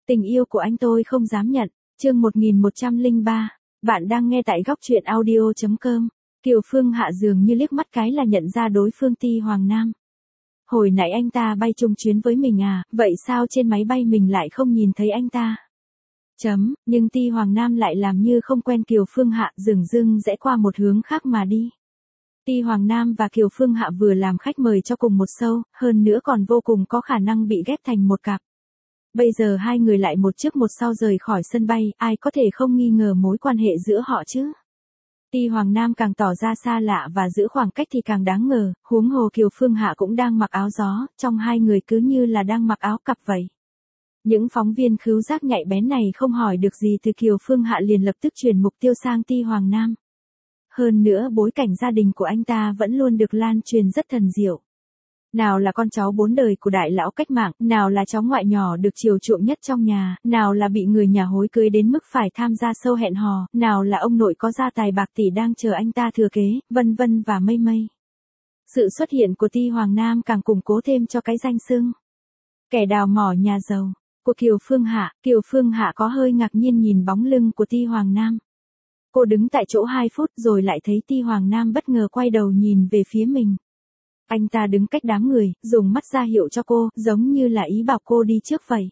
Tình yêu của anh tôi không dám nhận. Chương 1103. Bạn đang nghe tại góc truyện audio.com. Kiều Phương Hạ dường như liếc mắt cái là nhận ra đối phương Ti Hoàng Nam. Hồi nãy anh ta bay chung chuyến với mình à, vậy sao trên máy bay mình lại không nhìn thấy anh ta? Nhưng Ti Hoàng Nam lại làm như không quen Kiều Phương Hạ, dửng dưng rẽ qua một hướng khác mà đi. Ti Hoàng Nam và Kiều Phương Hạ vừa làm khách mời cho cùng một show, hơn nữa còn vô cùng có khả năng bị ghép thành một cặp. Bây giờ hai người lại một trước một sau rời khỏi sân bay, ai có thể không nghi ngờ mối quan hệ giữa họ chứ? Ti Hoàng Nam càng tỏ ra xa lạ và giữ khoảng cách thì càng đáng ngờ, huống hồ Kiều Phương Hạ cũng đang mặc áo gió, trong hai người cứ như là đang mặc áo cặp vậy. Những phóng viên khứu giác nhạy bén này không hỏi được gì từ Kiều Phương Hạ liền lập tức chuyển mục tiêu sang Ti Hoàng Nam. Hơn nữa bối cảnh gia đình của anh ta vẫn luôn được lan truyền rất thần diệu. Nào là con cháu 4 đời của đại lão cách mạng, nào là cháu ngoại nhỏ được chiều chuộng nhất trong nhà, nào là bị người nhà hối cưới đến mức phải tham gia show hẹn hò, nào là ông nội có gia tài bạc tỷ đang chờ anh ta thừa kế, vân vân và mây mây. Sự xuất hiện của Ti Hoàng Nam càng củng cố thêm cho cái danh xưng kẻ đào mỏ nhà giàu của Kiều Phương Hạ. Kiều Phương Hạ có hơi ngạc nhiên nhìn bóng lưng của Ti Hoàng Nam. Cô đứng tại chỗ 2 phút rồi lại thấy Ti Hoàng Nam bất ngờ quay đầu nhìn về phía mình. Anh ta đứng cách đám người, dùng mắt ra hiệu cho cô, giống như là ý bảo cô đi trước vậy.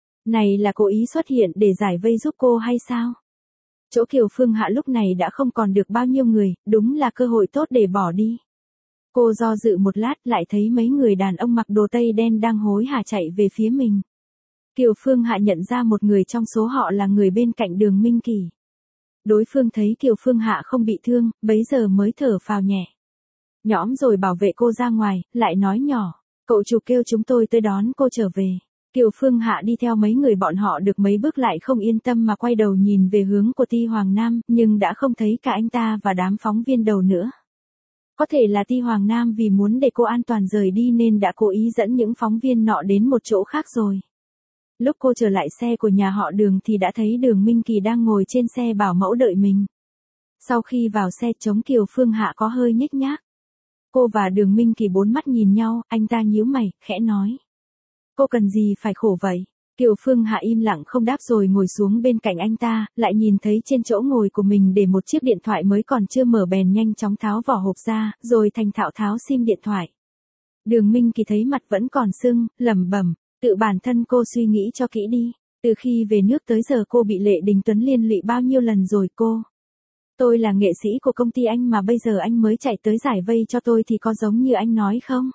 Này là cố ý xuất hiện để giải vây giúp cô hay sao? Chỗ Kiều Phương Hạ lúc này đã không còn được bao nhiêu người, đúng là cơ hội tốt để bỏ đi. Cô do dự một lát lại thấy mấy người đàn ông mặc đồ tây đen đang hối hả chạy về phía mình. Kiều Phương Hạ nhận ra một người trong số họ là người bên cạnh Đường Minh Kỳ. Đối phương thấy Kiều Phương Hạ không bị thương, bấy giờ mới thở phào nhẹ. Nhõm rồi bảo vệ cô ra ngoài, lại nói nhỏ, cậu chủ kêu chúng tôi tới đón cô trở về. Kiều Phương Hạ đi theo mấy người bọn họ được mấy bước lại không yên tâm mà quay đầu nhìn về hướng của Ti Hoàng Nam, nhưng đã không thấy cả anh ta và đám phóng viên đầu nữa. Có thể là Ti Hoàng Nam vì muốn để cô an toàn rời đi nên đã cố ý dẫn những phóng viên nọ đến một chỗ khác rồi. Lúc cô trở lại xe của nhà họ Đường thì đã thấy Đường Minh Kỳ đang ngồi trên xe bảo mẫu đợi mình. Sau khi vào xe trống Kiều Phương Hạ có hơi nhếch nhác. Cô và Đường Minh Kỳ bốn mắt nhìn nhau, anh ta nhíu mày, khẽ nói. Cô cần gì phải khổ vậy? Kiều Phương Hạ im lặng không đáp rồi ngồi xuống bên cạnh anh ta, lại nhìn thấy trên chỗ ngồi của mình để một chiếc điện thoại mới còn chưa mở bèn nhanh chóng tháo vỏ hộp ra, rồi thành thạo tháo sim điện thoại. Đường Minh Kỳ thấy mặt vẫn còn sưng, lẩm bẩm, tự bản thân cô suy nghĩ cho kỹ đi. Từ khi về nước tới giờ cô bị Lệ Đình Tuấn liên lụy bao nhiêu lần rồi cô? Tôi là nghệ sĩ của công ty anh mà bây giờ anh mới chạy tới giải vây cho tôi thì có giống như anh nói không?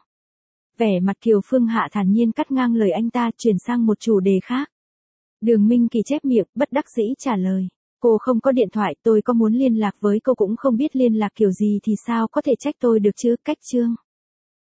Vẻ mặt Kiều Phương Hạ thản nhiên cắt ngang lời anh ta, chuyển sang một chủ đề khác. Đường Minh Kỳ chép miệng, bất đắc dĩ trả lời. Cô không có điện thoại, tôi có muốn liên lạc với cô cũng không biết liên lạc kiểu gì thì sao có thể trách tôi được chứ, cách chương.